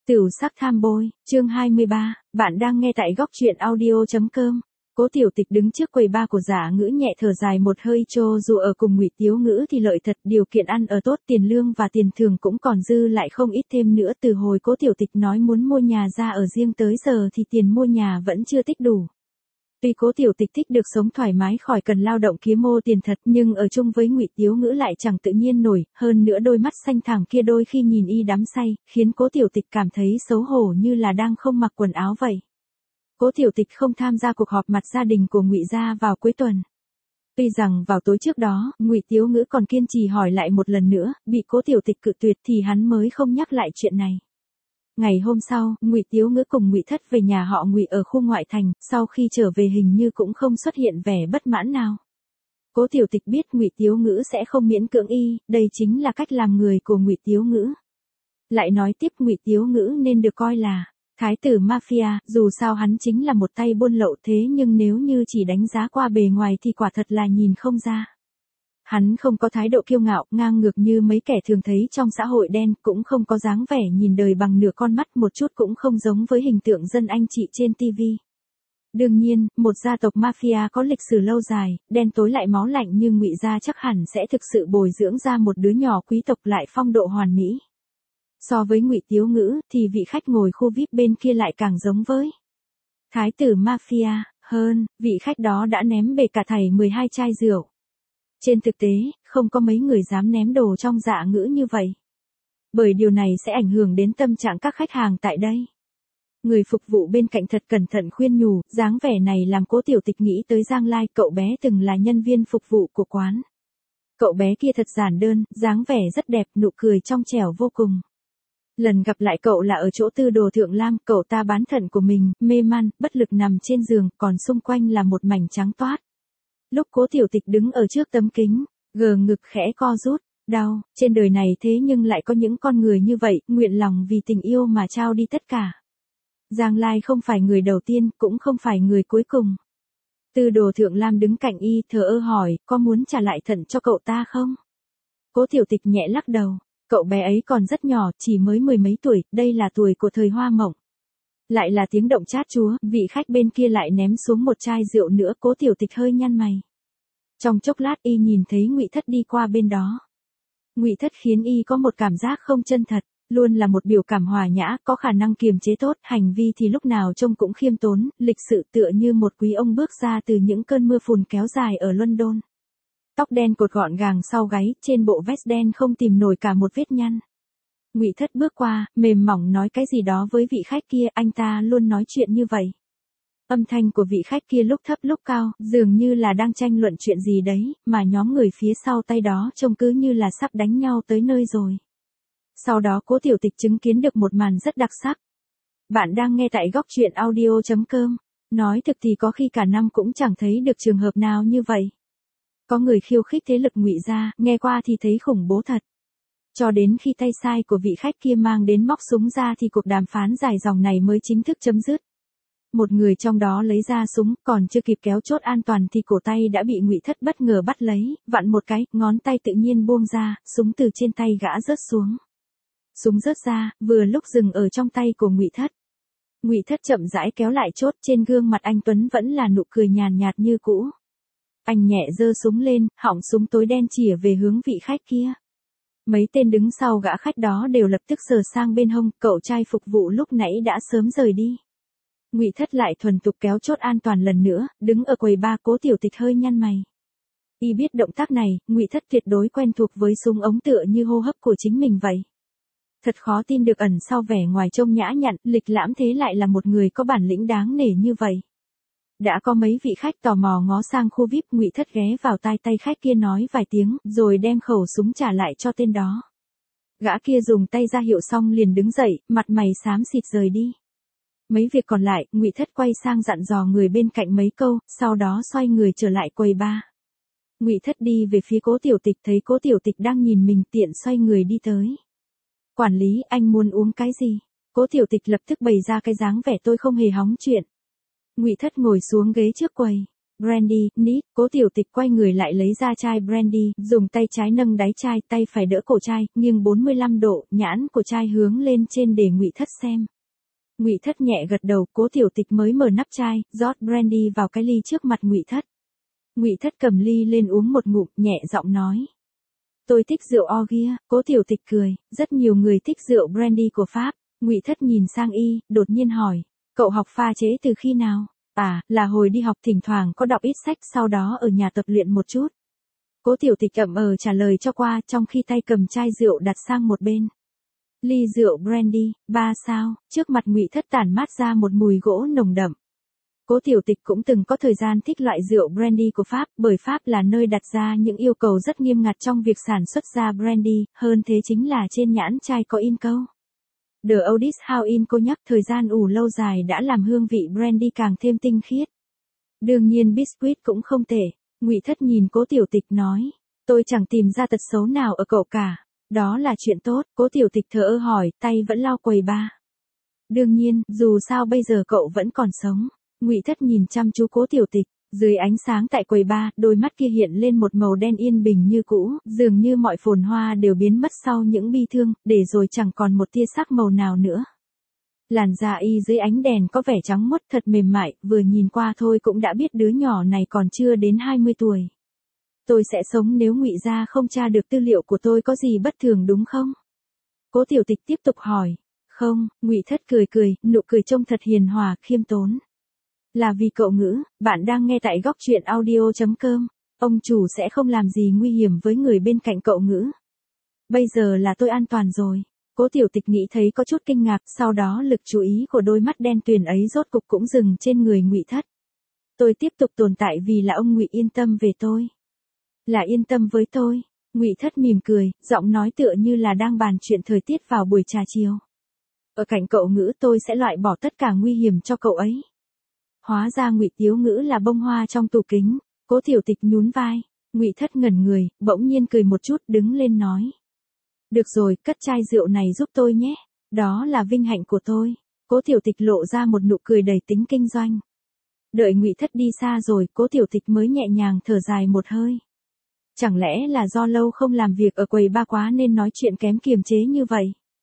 Tửu sắc tham bôi, chương 23, bạn đang nghe tại góc truyện audio.com. Cố Tiểu Tịch đứng trước quầy ba của Giả Ngữ nhẹ thở dài một hơi, cho dù ở cùng Ngụy Tiếu Ngữ thì lợi thật, điều kiện ăn ở tốt, tiền lương và tiền thưởng cũng còn dư lại không ít, thêm nữa từ hồi Cố Tiểu Tịch nói muốn mua nhà ra ở riêng tới giờ thì tiền mua nhà vẫn chưa tích đủ. Tuy Cố Tiểu Tịch thích được sống thoải mái khỏi cần lao động kiếm mô tiền thật, nhưng ở chung với Ngụy Tiếu Ngữ lại chẳng tự nhiên nổi, hơn nữa đôi mắt xanh thẳm kia đôi khi nhìn y đắm say, khiến Cố Tiểu Tịch cảm thấy xấu hổ như là đang không mặc quần áo vậy. Cố Tiểu Tịch không tham gia cuộc họp mặt gia đình của Ngụy gia vào cuối tuần. Tuy rằng vào tối trước đó, Ngụy Tiếu Ngữ còn kiên trì hỏi lại một lần nữa, bị Cố Tiểu Tịch cự tuyệt thì hắn mới không nhắc lại chuyện này. Ngày hôm sau, Ngụy Tiếu Ngữ cùng Ngụy Thất về nhà họ Ngụy ở khu ngoại thành, sau khi trở về hình như cũng không xuất hiện vẻ bất mãn nào. Cố Tiểu Tịch biết Ngụy Tiếu Ngữ sẽ không miễn cưỡng y, đây chính là cách làm người của Ngụy Tiếu Ngữ. Lại nói tiếp, Ngụy Tiếu Ngữ nên được coi là thái tử mafia, dù sao hắn chính là một tay buôn lậu, thế nhưng nếu như chỉ đánh giá qua bề ngoài thì quả thật là nhìn không ra. Hắn không có thái độ kiêu ngạo, ngang ngược như mấy kẻ thường thấy trong xã hội đen, cũng không có dáng vẻ nhìn đời bằng nửa con mắt, một chút cũng không giống với hình tượng dân anh chị trên TV. Đương nhiên, một gia tộc mafia có lịch sử lâu dài, đen tối lại máu lạnh như Ngụy gia chắc hẳn sẽ thực sự bồi dưỡng ra một đứa nhỏ quý tộc lại phong độ hoàn mỹ. So với Ngụy Tiếu Ngữ, thì vị khách ngồi khu VIP bên kia lại càng giống với thái tử mafia, hơn, vị khách đó đã ném bể cả thảy 12 chai rượu. Trên thực tế, không có mấy người dám ném đồ trong Dạ Ngữ như vậy. Bởi điều này sẽ ảnh hưởng đến tâm trạng các khách hàng tại đây. Người phục vụ bên cạnh thật cẩn thận khuyên nhủ, dáng vẻ này làm Cố Tiểu Tịch nghĩ tới Giang Lai, cậu bé từng là nhân viên phục vụ của quán. Cậu bé kia thật giản đơn, dáng vẻ rất đẹp, nụ cười trong trẻo vô cùng. Lần gặp lại cậu là ở chỗ Tư Đồ Thượng Lam, cậu ta bán thận của mình, mê man, bất lực nằm trên giường, còn xung quanh là một mảnh trắng toát. Lúc Cố Tiểu Tịch đứng ở trước tấm kính, gờ ngực khẽ co rút, đau, trên đời này thế nhưng lại có những con người như vậy, nguyện lòng vì tình yêu mà trao đi tất cả. Giang Lai không phải người đầu tiên, cũng không phải người cuối cùng. Tư Đồ Thượng Lam đứng cạnh y, thờ ơ hỏi, có muốn trả lại thận cho cậu ta không? Cố Tiểu Tịch nhẹ lắc đầu, cậu bé ấy còn rất nhỏ, chỉ mới 10 mấy tuổi, đây là tuổi của thời hoa mộng. Lại là tiếng động chát chúa, vị khách bên kia lại ném xuống một chai rượu nữa, Cố Tiểu Tịch hơi nhăn mày. Trong chốc lát y nhìn thấy Ngụy Thất đi qua bên đó. Ngụy Thất khiến y có một cảm giác không chân thật, luôn là một biểu cảm hòa nhã, có khả năng kiềm chế tốt, hành vi thì lúc nào trông cũng khiêm tốn, lịch sự, tựa như một quý ông bước ra từ những cơn mưa phùn kéo dài ở London. Tóc đen cột gọn gàng sau gáy, trên bộ vest đen không tìm nổi cả một vết nhăn. Ngụy Thất bước qua, mềm mỏng nói cái gì đó với vị khách kia, anh ta luôn nói chuyện như vậy. Âm thanh của vị khách kia lúc thấp lúc cao, dường như là đang tranh luận chuyện gì đấy, mà nhóm người phía sau tay đó trông cứ như là sắp đánh nhau tới nơi rồi. Sau đó Cố Tiểu Tịch chứng kiến được một màn rất đặc sắc. Bạn đang nghe tại góc truyện audio.com. Nói thực thì có khi cả năm cũng chẳng thấy được trường hợp nào như vậy. Có người khiêu khích thế lực Ngụy gia, nghe qua thì thấy khủng bố thật. Cho đến khi tay sai của vị khách kia mang đến móc súng ra thì cuộc đàm phán dài dòng này mới chính thức chấm dứt. Một người trong đó lấy ra súng, còn chưa kịp kéo chốt an toàn thì cổ tay đã bị Ngụy Thất bất ngờ bắt lấy, vặn một cái, ngón tay tự nhiên buông ra, súng từ trên tay gã rớt xuống. Súng rớt ra, vừa lúc dừng ở trong tay của Ngụy Thất. Ngụy Thất chậm rãi kéo lại chốt, trên gương mặt anh Tuấn vẫn là nụ cười nhàn nhạt như cũ. Anh nhẹ giơ súng lên, họng súng tối đen chĩa về hướng vị khách kia. Mấy tên đứng sau gã khách đó đều lập tức sờ sang bên hông, cậu trai phục vụ lúc nãy đã sớm rời đi. Ngụy Thất lại thuần thục kéo chốt an toàn lần nữa, đứng ở quầy ba. Cố Tiểu Tịch hơi nhăn mày. Y biết động tác này, Ngụy Thất tuyệt đối quen thuộc với súng ống, tựa như hô hấp của chính mình vậy. Thật khó tin được ẩn sau vẻ ngoài trông nhã nhặn, lịch lãm thế lại là một người có bản lĩnh đáng nể như vậy. Đã có mấy vị khách tò mò ngó sang khu VIP, Ngụy Thất ghé vào tai tay khách kia nói vài tiếng, rồi đem khẩu súng trả lại cho tên đó. Gã kia dùng tay ra hiệu xong liền đứng dậy, mặt mày xám xịt rời đi. Mấy việc còn lại, Ngụy Thất quay sang dặn dò người bên cạnh mấy câu, sau đó xoay người trở lại quầy ba. Ngụy Thất đi về phía Cố Tiểu Tịch, thấy Cố Tiểu Tịch đang nhìn mình tiện xoay người đi tới. Quản lý, anh muốn uống cái gì? Cố Tiểu Tịch lập tức bày ra cái dáng vẻ tôi không hề hóng chuyện. Ngụy Thất ngồi xuống ghế trước quầy. Brandy, nít, Cố Tiểu Tịch quay người lại lấy ra chai brandy, dùng tay trái nâng đáy chai, tay phải đỡ cổ chai, nghiêng 45 độ, nhãn của chai hướng lên trên để Ngụy Thất xem. Ngụy Thất nhẹ gật đầu, Cố Tiểu Tịch mới mở nắp chai, rót brandy vào cái ly trước mặt Ngụy Thất. Ngụy Thất cầm ly lên uống một ngụm, nhẹ giọng nói. Tôi thích rượu Ogier. Cố Tiểu Tịch cười, rất nhiều người thích rượu brandy của Pháp. Ngụy Thất nhìn sang y, đột nhiên hỏi, cậu học pha chế từ khi nào? À, là hồi đi học thỉnh thoảng có đọc ít sách, sau đó ở nhà tập luyện một chút. Cố Tiểu Tịch trả lời cho qua, trong khi tay cầm chai rượu đặt sang một bên. Ly rượu brandy, 3 sao, trước mặt Ngụy Thất tản mát ra một mùi gỗ nồng đậm. Cố Tiểu Tịch cũng từng có thời gian thích loại rượu brandy của Pháp, bởi Pháp là nơi đặt ra những yêu cầu rất nghiêm ngặt trong việc sản xuất ra brandy, hơn thế chính là trên nhãn chai có in câu. The Oldest House in Cognac, thời gian ủ lâu dài đã làm hương vị brandy càng thêm tinh khiết. Đương nhiên biscuit cũng không tệ. Ngụy Thất nhìn Cố Tiểu Tịch nói, tôi chẳng tìm ra tật xấu nào ở cậu cả. Đó là chuyện tốt. Cố Tiểu Tịch thờ ơ hỏi, tay vẫn lau quầy bar. Đương nhiên, dù sao bây giờ cậu vẫn còn sống. Ngụy Thất nhìn chăm chú Cố Tiểu Tịch, dưới ánh sáng tại quầy bar, đôi mắt kia hiện lên một màu đen yên bình như cũ, dường như mọi phồn hoa đều biến mất sau những bi thương, để rồi chẳng còn một tia sắc màu nào nữa. Làn da y dưới ánh đèn có vẻ trắng muốt thật mềm mại, vừa nhìn qua thôi cũng đã biết đứa nhỏ này còn chưa đến 20 tuổi. Tôi sẽ sống nếu Ngụy gia không tra được tư liệu của tôi có gì bất thường đúng không? Cố Tiểu Tịch tiếp tục hỏi. Không, Ngụy Thất cười cười, nụ cười trông thật hiền hòa, khiêm tốn. Là vì cậu Ngữ, bạn đang nghe tại góc truyện audio.com. Ông chủ sẽ không làm gì nguy hiểm với người bên cạnh cậu Ngữ. Bây giờ là tôi an toàn rồi. Cố Tiểu Tịch nghĩ thấy có chút kinh ngạc, sau đó lực chú ý của đôi mắt đen tuyền ấy rốt cục cũng dừng trên người Ngụy Thất. Tôi tiếp tục tồn tại vì là ông Ngụy yên tâm về tôi. Là yên tâm với tôi. Ngụy Thất mỉm cười, giọng nói tựa như là đang bàn chuyện thời tiết vào buổi trà chiều. Ở cạnh cậu Ngữ tôi sẽ loại bỏ tất cả nguy hiểm cho cậu ấy. Hóa ra Ngụy Tiếu Ngữ là bông hoa trong tủ kính. Cố Tiểu Tịch nhún vai. Ngụy Thất ngẩn người, bỗng nhiên cười một chút, đứng lên nói. Được rồi, cất chai rượu này giúp tôi nhé. Đó là vinh hạnh của tôi. Cố Tiểu Tịch lộ ra một nụ cười đầy tính kinh doanh. Đợi Ngụy Thất đi xa rồi, Cố Tiểu Tịch mới nhẹ nhàng thở dài một hơi. Chẳng lẽ là do lâu không làm việc ở quầy bar quá nên nói chuyện kém kiềm chế như vậy?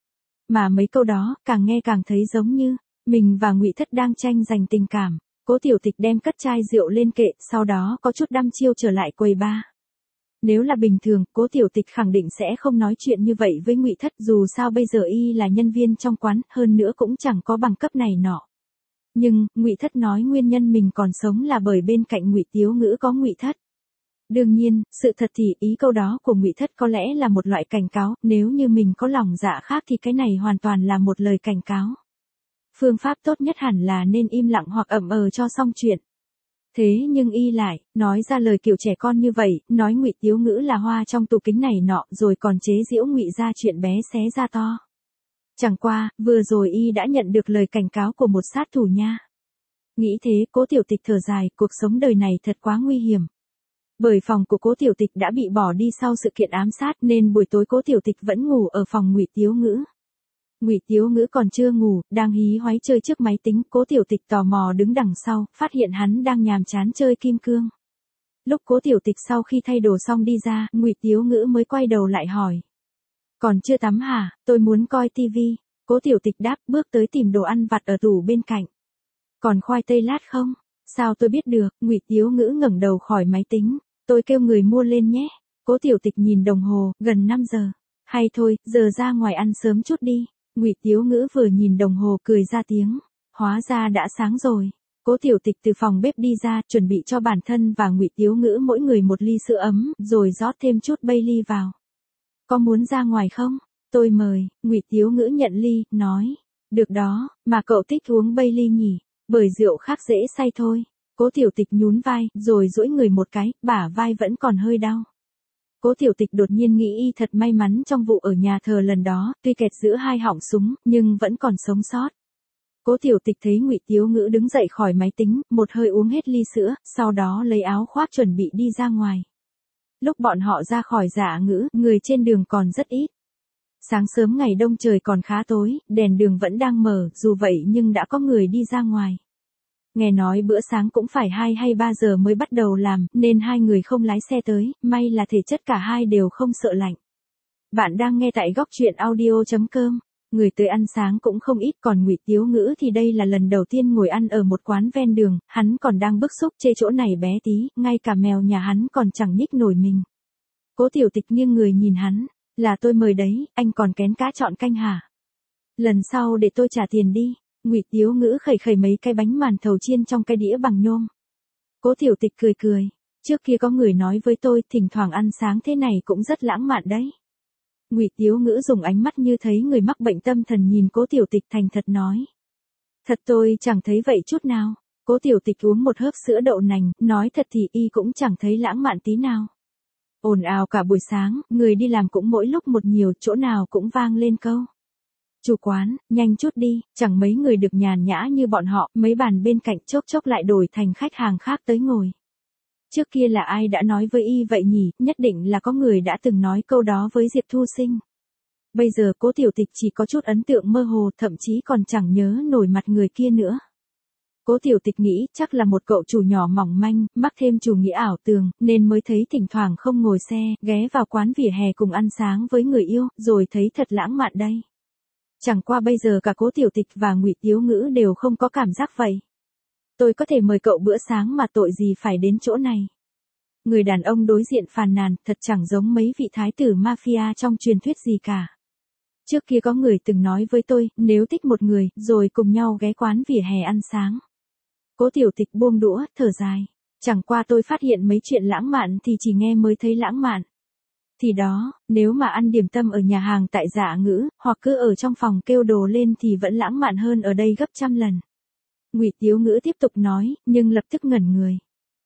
Mà mấy câu đó, càng nghe càng thấy giống như mình và Ngụy Thất đang tranh giành tình cảm. Cố Tiểu Tịch đem cất chai rượu lên kệ, sau đó có chút đăm chiêu trở lại quầy bar. Nếu là bình thường, Cố Tiểu Tịch khẳng định sẽ không nói chuyện như vậy với Ngụy Thất, dù sao bây giờ y là nhân viên trong quán, hơn nữa cũng chẳng có bằng cấp này nọ. Nhưng, Ngụy Thất nói nguyên nhân mình còn sống là bởi bên cạnh Ngụy Tiếu Ngữ có Ngụy Thất. Đương nhiên, sự thật thì ý câu đó của Ngụy Thất có lẽ là một loại cảnh cáo, nếu như mình có lòng dạ khác thì cái này hoàn toàn là một lời cảnh cáo. Phương pháp tốt nhất hẳn là nên im lặng hoặc cho xong chuyện. Thế nhưng y lại, nói ra lời kiểu trẻ con như vậy, nói Ngụy Tiếu Ngữ là hoa trong tủ kính này nọ, rồi còn chế giễu Ngụy ra chuyện bé xé ra to. Chẳng qua, vừa rồi y đã nhận được lời cảnh cáo của một sát thủ nha. Nghĩ thế, Cố Tiểu Tịch thở dài, cuộc sống đời này thật quá nguy hiểm. Bởi phòng của Cố Tiểu Tịch đã bị bỏ đi sau sự kiện ám sát nên buổi tối Cố Tiểu Tịch vẫn ngủ ở phòng Ngụy Tiếu Ngữ. Ngụy Tiếu Ngữ còn chưa ngủ, đang hí hoáy chơi trước máy tính, Cố Tiểu Tịch tò mò đứng đằng sau, phát hiện hắn đang nhàm chán chơi kim cương. Lúc Cố Tiểu Tịch sau khi thay đồ xong đi ra, Ngụy Tiếu Ngữ mới quay đầu lại hỏi. Còn chưa tắm hả, tôi muốn coi tivi. Cố Tiểu Tịch đáp, bước tới tìm đồ ăn vặt ở tủ bên cạnh. Còn khoai tây lát không? Sao tôi biết được? Ngụy Tiếu Ngữ ngẩng đầu khỏi máy tính. Tôi kêu người mua lên nhé. Cố Tiểu Tịch nhìn đồng hồ, gần 5 giờ. Hay thôi, giờ ra ngoài ăn sớm chút đi. Ngụy Tiếu Ngữ vừa nhìn đồng hồ cười ra tiếng. Hóa ra đã sáng rồi. Cố Tiểu Tịch từ phòng bếp đi ra, chuẩn bị cho bản thân và Ngụy Tiếu Ngữ mỗi người một ly sữa ấm, rồi rót thêm chút Bailey vào. Có muốn ra ngoài không? Tôi mời. Ngụy Tiếu Ngữ nhận ly, nói. Được đó, mà cậu thích uống Bailey nhỉ? Bởi rượu khác dễ say thôi. Cố Tiểu Tịch nhún vai, rồi duỗi người một cái, bả vai vẫn còn hơi đau. Cố Tiểu Tịch đột nhiên nghĩ y thật may mắn trong vụ ở nhà thờ lần đó, tuy kẹt giữa hai họng súng, nhưng vẫn còn sống sót. Cố Tiểu Tịch thấy Ngụy Tiếu Ngữ đứng dậy khỏi máy tính, một hơi uống hết ly sữa, sau đó lấy áo khoác chuẩn bị đi ra ngoài. Lúc bọn họ ra khỏi Dạ Ngữ, người trên đường còn rất ít. Sáng sớm ngày đông trời còn khá tối, đèn đường vẫn đang mở, dù vậy nhưng đã có người đi ra ngoài. Nghe nói bữa sáng cũng phải 2 hay 3 giờ mới bắt đầu làm, nên hai người không lái xe tới, may là thể chất cả hai đều không sợ lạnh. Bạn đang nghe tại góc truyện audio.com. Người tới ăn sáng cũng không ít, còn Ngụy Tiếu Ngữ thì đây là lần đầu tiên ngồi ăn ở một quán ven đường, hắn còn đang bức xúc chê chỗ này bé tí, ngay cả mèo nhà hắn còn chẳng nhích nổi mình. Cố Tiểu Tịch nghiêng người nhìn hắn, là tôi mời đấy, anh còn kén cá chọn canh hả? Lần sau để tôi trả tiền đi. Ngụy Tiếu Ngữ khẩy khẩy mấy cái bánh màn thầu chiên trong cái đĩa bằng nhôm. Cố Tiểu Tịch cười cười, trước kia có người nói với tôi, thỉnh thoảng ăn sáng thế này cũng rất lãng mạn đấy. Ngụy Tiếu Ngữ dùng ánh mắt như thấy người mắc bệnh tâm thần nhìn Cố Tiểu Tịch thành thật nói. Thật tôi chẳng thấy vậy chút nào. Cố Tiểu Tịch uống một hớp sữa đậu nành, nói thật thì y cũng chẳng thấy lãng mạn tí nào. Ồn ào cả buổi sáng, người đi làm cũng mỗi lúc một nhiều, chỗ nào cũng vang lên câu. Chủ quán, nhanh chút đi, chẳng mấy người được nhàn nhã như bọn họ, mấy bàn bên cạnh chốc chốc lại đổi thành khách hàng khác tới ngồi. Trước kia là ai đã nói với y vậy nhỉ, nhất định là có người đã từng nói câu đó với Diệp Thu Sinh. Bây giờ Cố Tiểu Tịch chỉ có chút ấn tượng mơ hồ, thậm chí còn chẳng nhớ nổi mặt người kia nữa. Cố Tiểu Tịch nghĩ chắc là một cậu chủ nhỏ mỏng manh, mắc thêm chủ nghĩa ảo tưởng, nên mới thấy thỉnh thoảng không ngồi xe, ghé vào quán vỉa hè cùng ăn sáng với người yêu, rồi thấy thật lãng mạn đây. Chẳng qua bây giờ cả Cố Tiểu Tịch và Ngụy Tiếu Ngữ đều không có cảm giác vậy. Tôi có thể mời cậu bữa sáng mà tội gì phải đến chỗ này. Người đàn ông đối diện phàn nàn, thật chẳng giống mấy vị thái tử mafia trong truyền thuyết gì cả. Trước kia có người từng nói với tôi, nếu thích một người, rồi cùng nhau ghé quán vỉa hè ăn sáng. Cố Tiểu Tịch buông đũa, thở dài. Chẳng qua tôi phát hiện mấy chuyện lãng mạn thì chỉ nghe mới thấy lãng mạn. Thì đó, nếu mà ăn điểm tâm ở nhà hàng tại Dạ Ngữ, hoặc cứ ở trong phòng kêu đồ lên thì vẫn lãng mạn hơn ở đây gấp trăm lần. Ngụy Tiếu Ngữ tiếp tục nói, nhưng lập tức ngẩn người.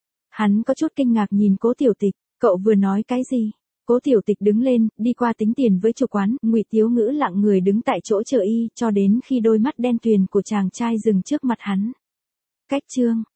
Hắn có chút kinh ngạc nhìn Cố Tiểu Tịch, cậu vừa nói cái gì? Cố Tiểu Tịch đứng lên, đi qua tính tiền với chủ quán, Ngụy Tiếu Ngữ lặng người đứng tại chỗ chờ y, cho đến khi đôi mắt đen tuyền của chàng trai dừng trước mặt hắn. Cách chương